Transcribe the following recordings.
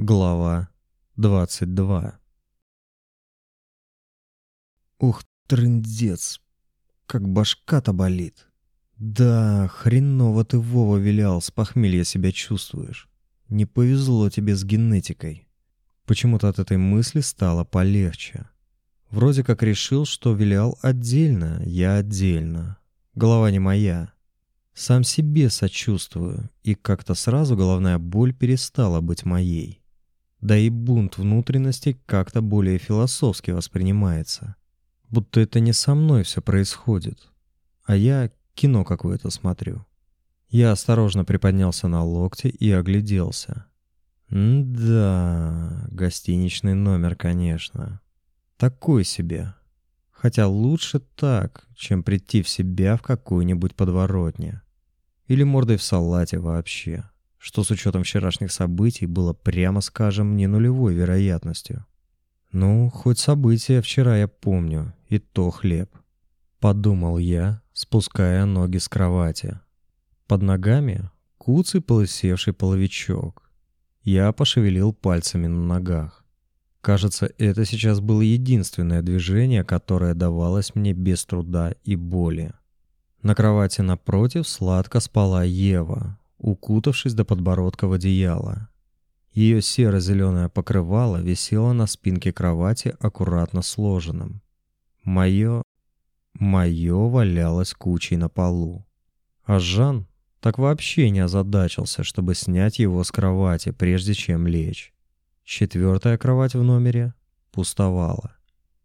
Глава 22. Ух, трындец, как башка-то болит. Да, хреново ты, Вова, вилял, с похмелья себя чувствуешь. Не повезло тебе с генетикой. Почему-то от этой мысли стало полегче. Вроде как решил, что вилял отдельно, я отдельно. Голова не моя. Сам себе сочувствую, и как-то сразу головная боль перестала быть моей. Да и бунт внутренностей как-то более философски воспринимается. Будто это не со мной все происходит, а я кино какое-то смотрю. Я осторожно приподнялся на локте и огляделся. Да, гостиничный номер, конечно. Такой себе. Хотя лучше так, чем прийти в себя в какой-нибудь подворотне. Или мордой в салате вообще. Что с учетом вчерашних событий было, прямо скажем, не нулевой вероятностью. Ну, хоть события вчера я помню, и то хлеб. Подумал я, спуская ноги с кровати. Под ногами куцый полысевший половичок. Я пошевелил пальцами на ногах. Кажется, это сейчас было единственное движение, которое давалось мне без труда и боли. На кровати напротив сладко спала Ева, укутавшись до подбородка в одеяло. Ее серо-зеленое покрывало висело на спинке кровати аккуратно сложенным. Мое валялось кучей на полу. А Жан так вообще не озадачился, чтобы снять его с кровати, прежде чем лечь. 4-я кровать в номере пустовала.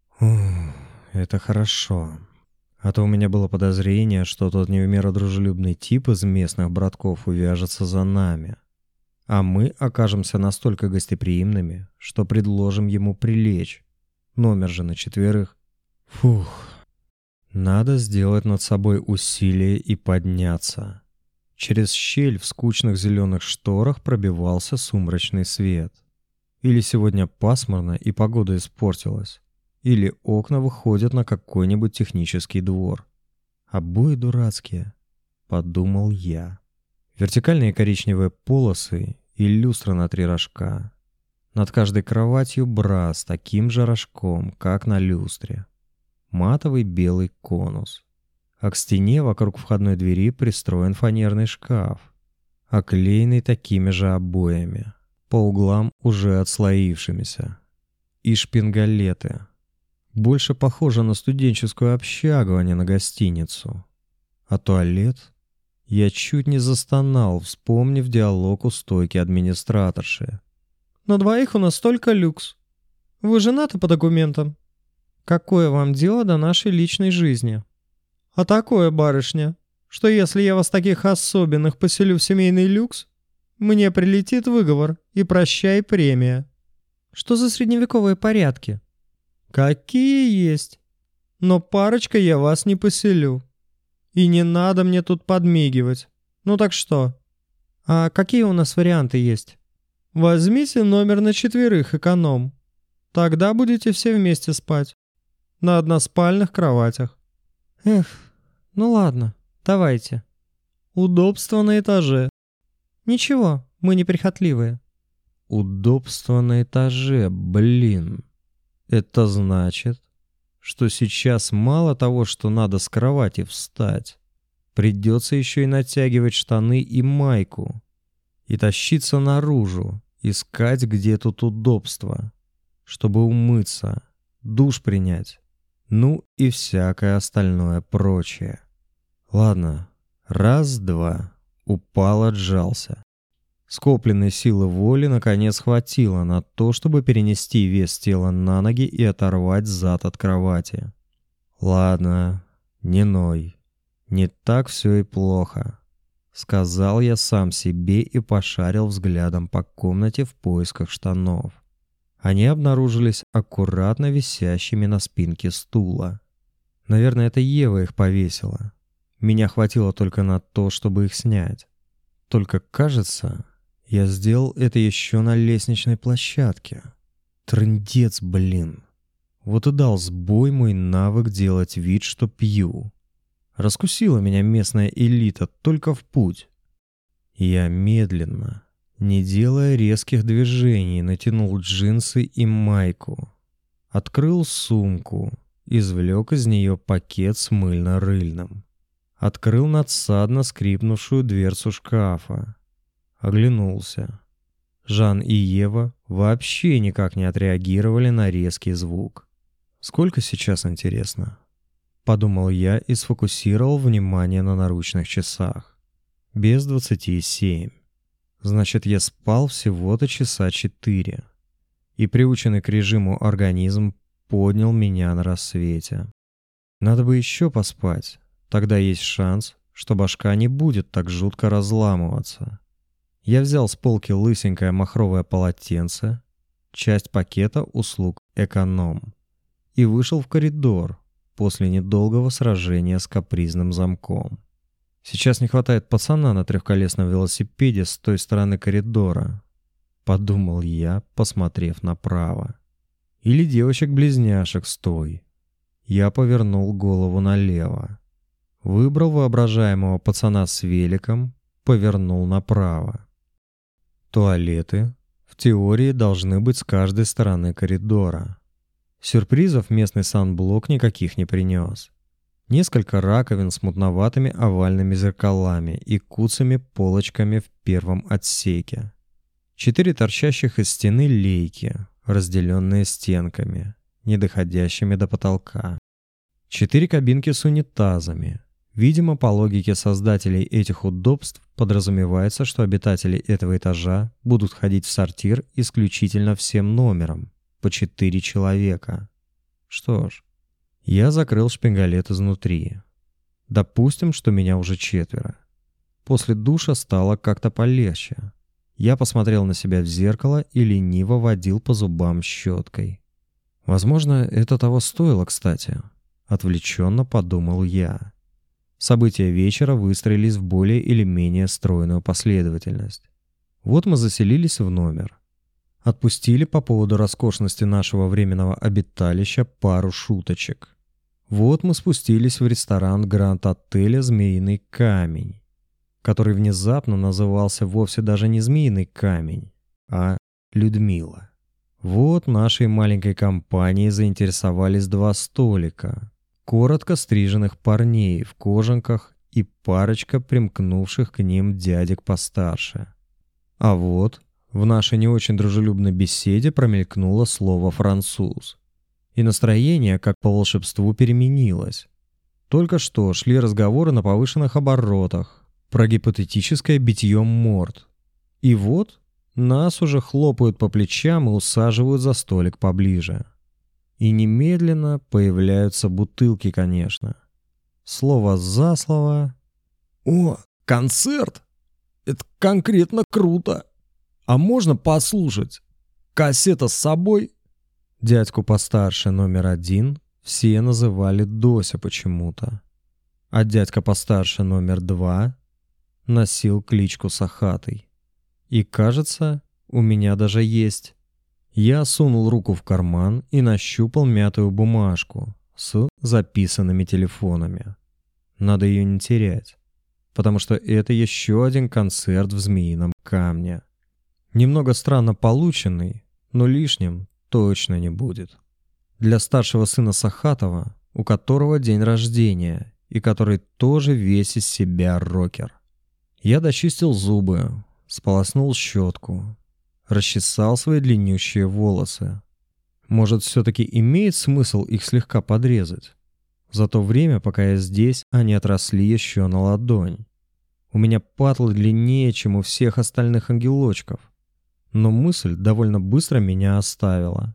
Это хорошо. А то у меня было подозрение, что тот не в меру дружелюбный тип из местных братков увяжется за нами. А мы окажемся настолько гостеприимными, что предложим ему прилечь. Номер же на 4. Фух. Надо сделать над собой усилие и подняться. Через щель в скучных зеленых шторах пробивался сумрачный свет. Или сегодня пасмурно и погода испортилась. Или окна выходят на какой-нибудь технический двор. Обои дурацкие, подумал я. Вертикальные коричневые полосы и люстра на 3 рожка. Над каждой кроватью бра с таким же рожком, как на люстре. Матовый белый конус. А к стене вокруг входной двери пристроен фанерный шкаф, оклеенный такими же обоями, по углам уже отслоившимися. И шпингалеты. Больше похоже на студенческую общагу, а не на гостиницу. А туалет? Я чуть не застонал, вспомнив диалог у стойки администраторши. «На 2 у нас только люкс. Вы женаты по документам? Какое вам дело до нашей личной жизни? А такое, барышня, что если я вас таких особенных поселю в семейный люкс, мне прилетит выговор и прощай премия». «Что за средневековые порядки?» «Какие есть. Но парочкой я вас не поселю. И не надо мне тут подмигивать. Ну так что?» «А какие у нас варианты есть?» «Возьмите номер на 4 эконом. Тогда будете все вместе спать. На односпальных кроватях». «Эх, ну ладно, давайте». «Удобство на этаже». «Ничего, мы неприхотливые». Удобство на этаже, блин. Это значит, что сейчас мало того, что надо с кровати встать, придется еще и натягивать штаны и майку, и тащиться наружу, искать, где тут удобство, чтобы умыться, душ принять, ну и всякое остальное прочее. Ладно, раз-два, упал, отжался. Скопленной силы воли наконец хватило на то, чтобы перенести вес тела на ноги и оторвать зад от кровати. Ладно, не ной, не так все и плохо, сказал я сам себе и пошарил взглядом по комнате в поисках штанов. Они обнаружились аккуратно висящими на спинке стула. Наверное, это Ева их повесила. Меня хватило только на то, чтобы их снять. Только кажется, я сделал это еще на лестничной площадке. Трындец, блин. Вот и дал сбой мой навык делать вид, что пью. Раскусила меня местная элита только в путь. Я медленно, Не делая резких движений, натянул джинсы и майку. Открыл сумку, извлек из нее пакет с мыльно-рыльным. Открыл надсадно скрипнувшую дверцу шкафа. Оглянулся. Жан и Ева вообще никак не отреагировали на резкий звук. «Сколько сейчас, интересно?» Подумал я и сфокусировал внимание на наручных часах. Без 27. Значит, я спал всего-то часа 4. И приученный к режиму организм поднял меня на рассвете. Надо бы еще поспать. Тогда есть шанс, что башка не будет так жутко разламываться. Я взял с полки лысенькое махровое полотенце, часть пакета услуг «Эконом», и вышел в коридор после недолгого сражения с капризным замком. Сейчас не хватает пацана на трехколесном велосипеде с той стороны коридора, подумал я, посмотрев направо. Или девочек-близняшек с той. Я повернул голову налево. Выбрал воображаемого пацана с великом, повернул направо. Туалеты в теории должны быть с каждой стороны коридора. Сюрпризов местный санблок никаких не принес. Несколько раковин с мутноватыми овальными зеркалами и куцами полочками в первом отсеке. 4 торчащих из стены лейки, разделенные стенками, не доходящими до потолка. 4 кабинки с унитазами. Видимо, по логике создателей этих удобств подразумевается, что обитатели этого этажа будут ходить в сортир исключительно всем номером, по 4 человека. Что ж, я закрыл шпингалет изнутри. Допустим, что меня уже 4. После душа стало как-то полегче. Я посмотрел на себя в зеркало и лениво водил по зубам щеткой. Возможно, это того стоило, кстати. Отвлеченно подумал я. События вечера выстроились в более или менее стройную последовательность. Вот мы заселились в номер. Отпустили по поводу роскошности нашего временного обиталища пару шуточек. Вот мы спустились в ресторан Гранд-отеля «Змеиный камень», который внезапно назывался вовсе даже не «Змеиный камень», а «Людмила». Вот нашей маленькой компанией заинтересовались 2 столика, коротко стриженных парней в кожанках и парочка примкнувших к ним дядек постарше. А вот в нашей не очень дружелюбной беседе промелькнуло слово «француз». И настроение, как по волшебству, переменилось. Только что шли разговоры на повышенных оборотах про гипотетическое битье морд. И вот нас уже хлопают по плечам и усаживают за столик поближе. И немедленно появляются бутылки, конечно. Слово за слово. «О, концерт! Это конкретно круто! А можно послушать? Кассета с собой?» Дядьку постарше номер 1 все называли Дося почему-то. А дядька постарше номер 2 носил кличку Сахатый. И кажется, у меня даже есть. Я сунул руку в карман и нащупал мятую бумажку с записанными телефонами. Надо ее не терять, потому что это еще один концерт в Змеином камне. Немного странно полученный, но лишним точно не будет. Для старшего сына Сахатова, у которого день рождения и который тоже весь из себя рокер. Я дочистил зубы, сполоснул щетку, расчесал свои длиннющие волосы. Может, все-таки имеет смысл их слегка подрезать? За то время, пока я здесь, они отросли еще на ладонь. У меня патлы длиннее, чем у всех остальных ангелочков. Но мысль довольно быстро меня оставила.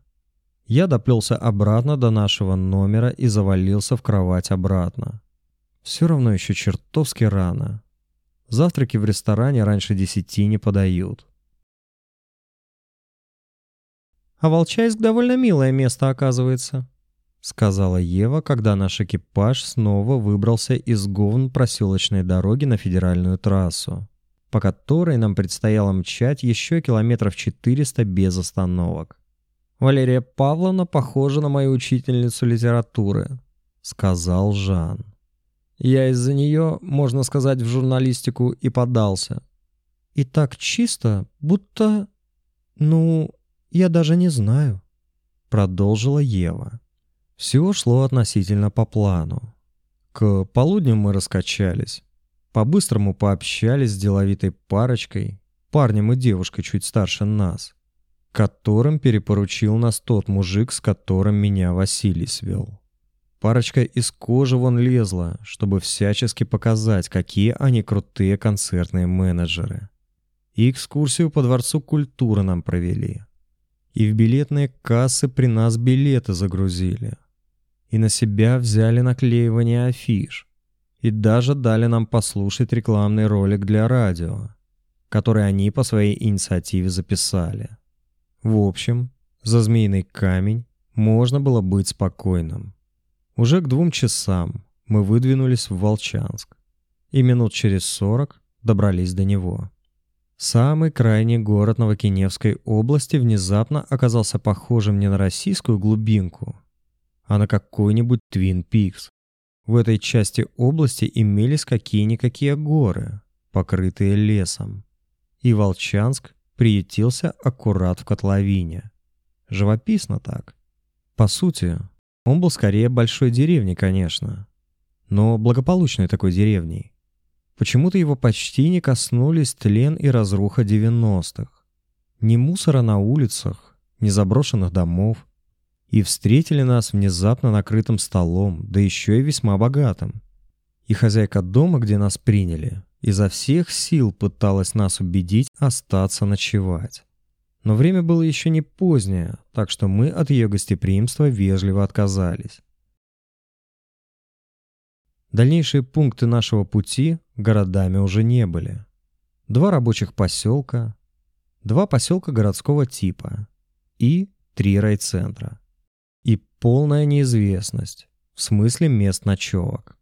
Я доплелся обратно до нашего номера и завалился в кровать обратно. Все равно еще чертовски рано. Завтраки в ресторане раньше 10 не подают. «А Волчанск довольно милое место, оказывается», — сказала Ева, когда наш экипаж снова выбрался из говн проселочной дороги на федеральную трассу, по которой нам предстояло мчать еще километров 400 без остановок. «Валерия Павловна похожа на мою учительницу литературы», — сказал Жан. «Я из-за нее, можно сказать, в журналистику и подался. И так чисто, будто... Ну, я даже не знаю», — продолжила Ева. Все шло относительно по плану. К полудню мы раскачались. По-быстрому пообщались с деловитой парочкой, парнем и девушкой чуть старше нас, которым перепоручил нас тот мужик, с которым меня Василий свел. Парочка из кожи вон лезла, чтобы всячески показать, какие они крутые концертные менеджеры. И экскурсию по Дворцу культуры нам провели. И в билетные кассы при нас билеты загрузили. И на себя взяли наклеивание афиш. И даже дали нам послушать рекламный ролик для радио, который они по своей инициативе записали. В общем, за Змеиный камень можно было быть спокойным. Уже к 2 часам мы выдвинулись в Волчанск. И минут через 40 добрались до него. Самый крайний город Новокиневской области внезапно оказался похожим не на российскую глубинку, а на какой-нибудь Твин Пикс. В этой части области имелись какие-никакие горы, покрытые лесом. И Волчанск приютился аккурат в котловине. Живописно так. По сути, он был скорее большой деревней, конечно, но благополучной такой деревней. Почему-то его почти не коснулись тлен и разруха 90-х. Ни мусора на улицах, ни заброшенных домов. И встретили нас внезапно накрытым столом, да еще и весьма богатым. И хозяйка дома, где нас приняли, изо всех сил пыталась нас убедить остаться ночевать. Но время было еще не позднее, так что мы от ее гостеприимства вежливо отказались. Дальнейшие пункты нашего пути городами уже не были. 2 рабочих поселка, 2 поселка городского типа и 3 райцентра. И полная неизвестность, в смысле мест ночевок.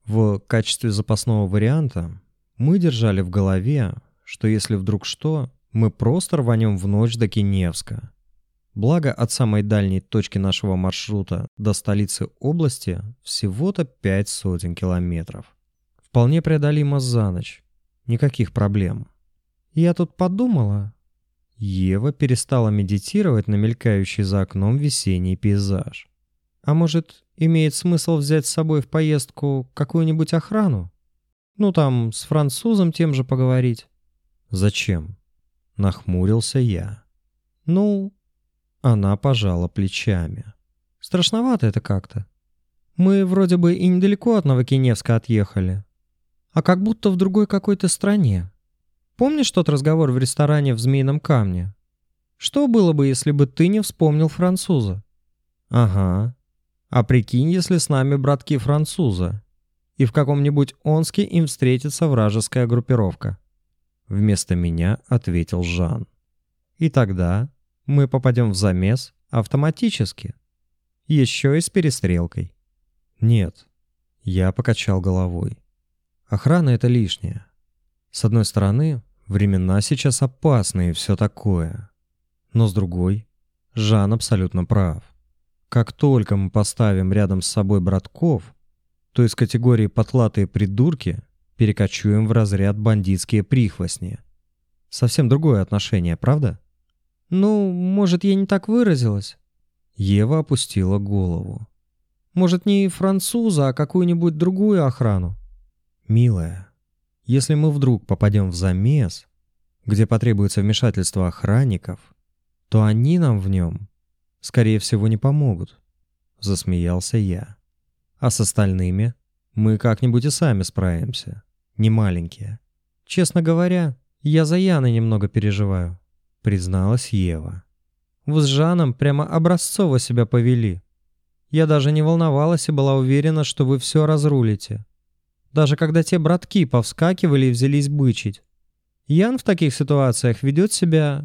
В качестве запасного варианта мы держали в голове, что если вдруг что, мы просто рванем в ночь до Киневска. Благо, от самой дальней точки нашего маршрута до столицы области всего-то 500 километров. Вполне преодолимо за ночь. Никаких проблем. «Я тут подумала...» Ева перестала медитировать на мелькающий за окном весенний пейзаж. «А может, имеет смысл взять с собой в поездку какую-нибудь охрану? Ну там, с французом тем же поговорить». «Зачем?» — нахмурился я. «Ну...» Она пожала плечами. «Страшновато это как-то. Мы вроде бы и недалеко от Новокиневска отъехали, а как будто в другой какой-то стране. Помнишь тот разговор в ресторане в Змеином камне? Что было бы, если бы ты не вспомнил француза?» «Ага. А прикинь, если с нами братки француза, и в каком-нибудь Омске им встретится вражеская группировка». Вместо меня ответил Жан. «И тогда мы попадем в замес автоматически. Еще и с перестрелкой». «Нет». Я покачал головой. «Охрана — это лишнее. С одной стороны, времена сейчас опасные и все такое. Но с другой, Жан абсолютно прав. Как только мы поставим рядом с собой братков, то из категории «потлатые придурки» перекочуем в разряд «бандитские прихвостни». Совсем другое отношение, правда? «Ну, может, я не так выразилась?» Ева опустила голову. «Может, не француза, а какую-нибудь другую охрану?» «Милая, если мы вдруг попадем в замес, где потребуется вмешательство охранников, то они нам в нем, скорее всего, не помогут», — засмеялся я. «А с остальными мы как-нибудь и сами справимся, не маленькие». «Честно говоря, я за Яной немного переживаю», — призналась Ева. «Вы с Жаном прямо образцово себя повели. Я даже не волновалась и была уверена, что вы все разрулите. Даже когда те братки повскакивали и взялись бычить. Ян в таких ситуациях ведет себя,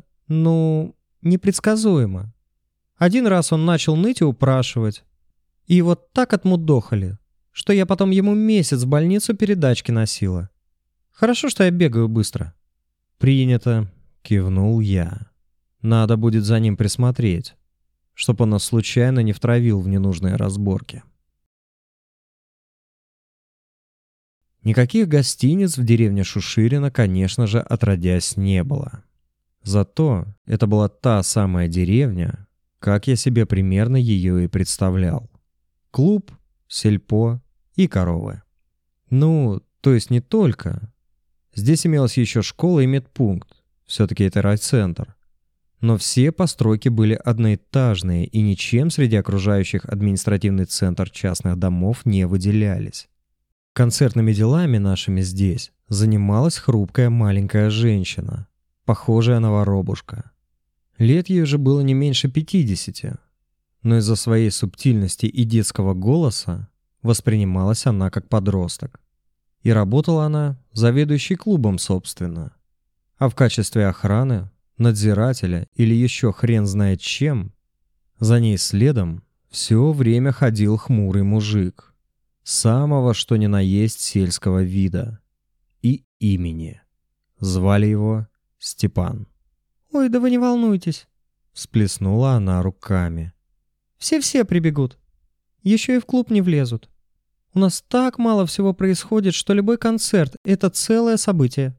непредсказуемо. Один раз он начал ныть и упрашивать. И вот так отмудохали, что я потом ему месяц в больницу передачки носила. Хорошо, что я бегаю быстро». «Принято», — кивнул я. «Надо будет за ним присмотреть, чтоб он нас случайно не втравил в ненужные разборки». Никаких гостиниц в деревне Шуширино, конечно же, отродясь не было. Зато это была та самая деревня, как я себе примерно ее и представлял. Клуб, сельпо и коровы. Ну, то есть не только. Здесь имелась еще школа и медпункт. Все-таки это райцентр. Но все постройки были одноэтажные и ничем среди окружающих административный центр частных домов не выделялись. Концертными делами нашими здесь занималась хрупкая маленькая женщина, похожая на воробушка. Лет ей уже было не меньше 50, но из-за своей субтильности и детского голоса воспринималась она как подросток. И работала она заведующей клубом, собственно. А в качестве охраны, надзирателя или еще хрен знает чем, за ней следом все время ходил хмурый мужик. Самого что ни на есть сельского вида. И имени. Звали его Степан. «Ой, да вы не волнуйтесь», — всплеснула она руками. «Все прибегут. Еще и в клуб не влезут. У нас так мало всего происходит, что любой концерт — это целое событие».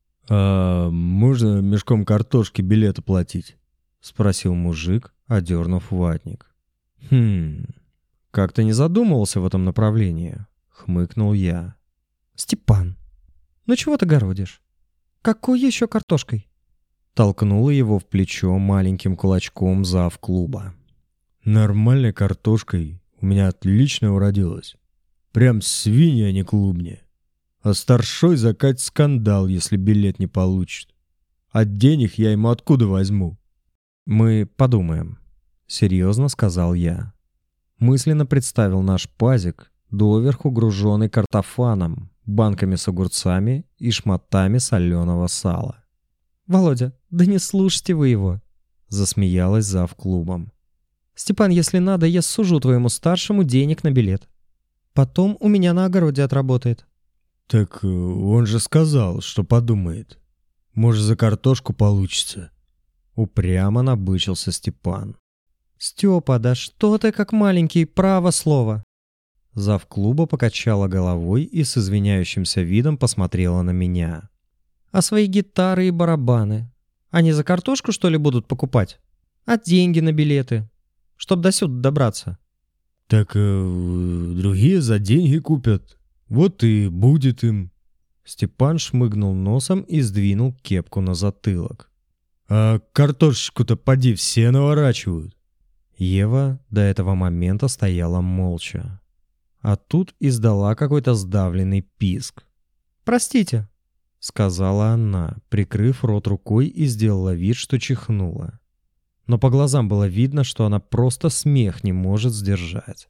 «А можно мешком картошки билет оплатить?» — спросил мужик, одернув ватник. «Как-то не задумывался в этом направлении», — хмыкнул я. «Степан, ну чего ты городишь? Какой еще картошкой?» Толкнула его в плечо маленьким кулачком зав. Клуба. «Нормальной картошкой у меня отлично уродилась. Прям свинья, а не клубня. А старшой закатит скандал, если билет не получит. А денег я ему откуда возьму?» «Мы подумаем», — серьезно сказал я. Мысленно представил наш пазик, доверху груженный картофаном, банками с огурцами и шматами соленого сала. «Володя, да не слушайте вы его», — засмеялась зав. Клубом. «Степан, если надо, я сужу твоему старшему денег на билет. Потом у меня на огороде отработает». «Так он же сказал, что подумает. Может, за картошку получится». Упрямо набычился Степан. «Степа, да что ты как маленький, право слово!» Зав. Клуба покачала головой и с извиняющимся видом посмотрела на меня. «А свои гитары и барабаны? Они за картошку, что ли, будут покупать? А деньги на билеты? Чтоб до сюда добраться?» «Так другие за деньги купят. Вот и будет им». Степан шмыгнул носом и сдвинул кепку на затылок. «А картошечку-то поди все наворачивают». Ева до этого момента стояла молча. А тут издала какой-то сдавленный писк. «Простите», — сказала она, прикрыв рот рукой и сделала вид, что чихнула. Но по глазам было видно, что она просто смех не может сдержать.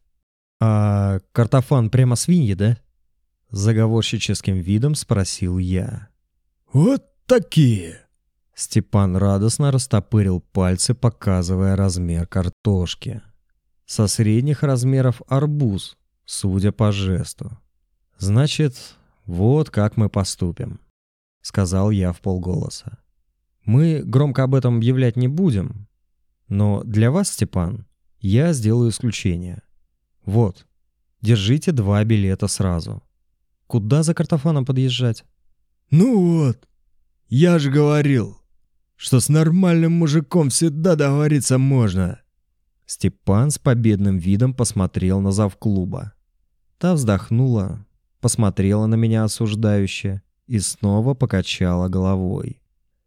«А картофан прямо свиньи, да?» — заговорщическим видом спросил я. «Вот такие!» Степан радостно растопырил пальцы, показывая размер картошки. Со средних размеров арбуз, судя по жесту. «Значит, вот как мы поступим», — сказал я вполголоса. «Мы громко об этом объявлять не будем, но для вас, Степан, я сделаю исключение. Вот, держите 2 билета сразу. Куда за картофаном подъезжать?» «Ну вот, я же говорил, что с нормальным мужиком всегда договориться можно». Степан с победным видом посмотрел на зав. Клуба. Та вздохнула, посмотрела на меня осуждающе и снова покачала головой.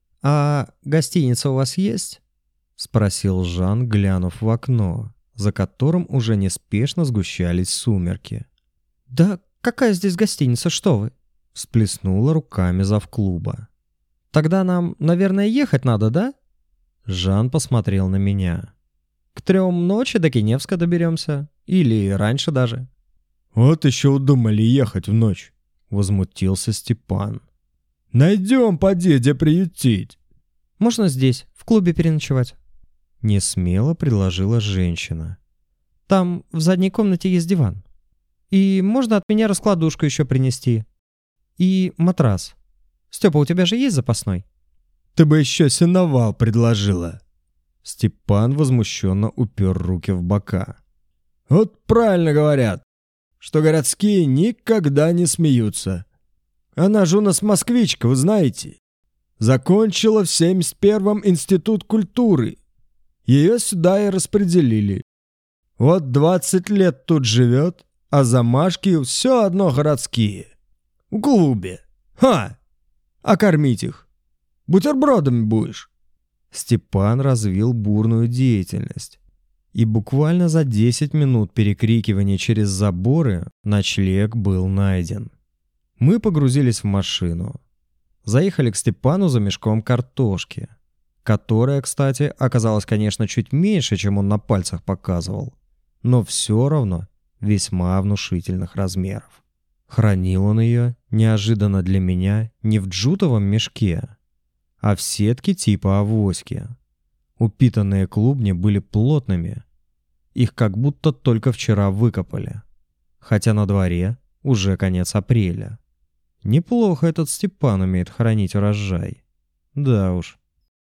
«А гостиница у вас есть?» — спросил Жан, глянув в окно, за которым уже неспешно сгущались сумерки. «Да какая здесь гостиница, что вы?» — всплеснула руками зав. Клуба. «Тогда нам, наверное, ехать надо, да?» Жан посмотрел на меня. «К 3 ночи до Киневска доберемся. Или раньше даже». «Вот еще удумали ехать в ночь», — возмутился Степан. «Найдем поди, где приютить». «Можно здесь, в клубе переночевать?» Несмело предложила женщина. «Там в задней комнате есть диван. И можно от меня раскладушку еще принести. И матрас. Степа, у тебя же есть запасной?» «Ты бы еще сеновал предложила». Степан возмущенно упер руки в бока. «Вот правильно говорят, что городские никогда не смеются, Она же у нас москвичка, вы знаете. Закончила в 71-м институт культуры. Ее сюда и распределили. Вот 20 лет тут живет, а замашки все одно городские. В клубе. Ха! А кормить их? Бутербродами будешь?» Степан развил бурную деятельность. И буквально за 10 минут перекрикивания через заборы ночлег был найден. Мы погрузились в машину. Заехали к Степану за мешком картошки, которая, кстати, оказалась, конечно, чуть меньше, чем он на пальцах показывал, но все равно весьма внушительных размеров. Хранил он ее, неожиданно для меня, не в джутовом мешке, а в сетке типа авоськи. Упитанные клубни были плотными. Их как будто только вчера выкопали. Хотя на дворе уже конец апреля. Неплохо этот Степан умеет хранить урожай. Да уж.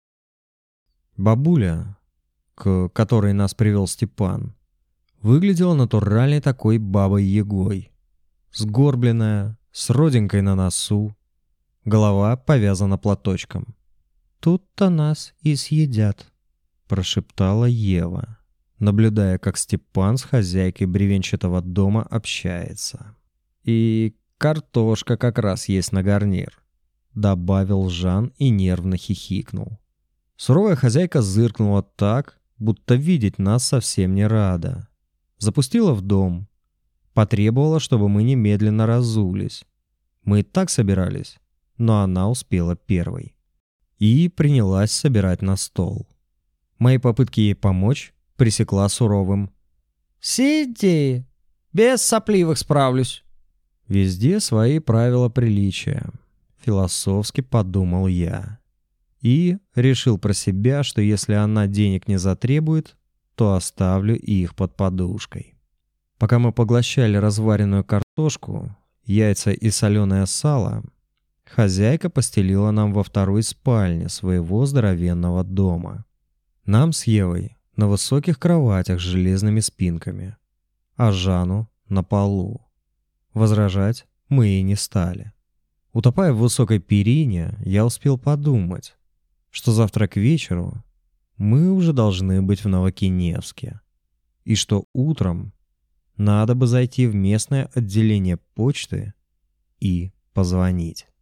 Бабуля, к которой нас привел Степан, выглядела натуральной такой бабой-ягой. Сгорбленная, с родинкой на носу. Голова повязана платочком. «Тут-то нас и съедят», — прошептала Ева, наблюдая, как Степан с хозяйкой бревенчатого дома общается. «И картошка как раз есть на гарнир», — добавил Жан и нервно хихикнул. Суровая хозяйка зыркнула так, будто видеть нас совсем не рада. Запустила в дом. Потребовала, чтобы мы немедленно разулись. Мы и так собирались, но она успела первой. И принялась собирать на стол. Мои попытки ей помочь пресекла суровым: «Сиди, без сопливых справлюсь». Везде свои правила приличия, философски подумал я. И решил про себя, что если она денег не затребует, то оставлю их под подушкой. Пока мы поглощали разваренную картошку, яйца и соленое сало, хозяйка постелила нам во второй спальне своего здоровенного дома. Нам с Евой на высоких кроватях с железными спинками, а Жану на полу. Возражать мы и не стали. Утопая в высокой перине, я успел подумать, что завтра к вечеру мы уже должны быть в Новокиневске, и что утром надо бы зайти в местное отделение почты и позвонить.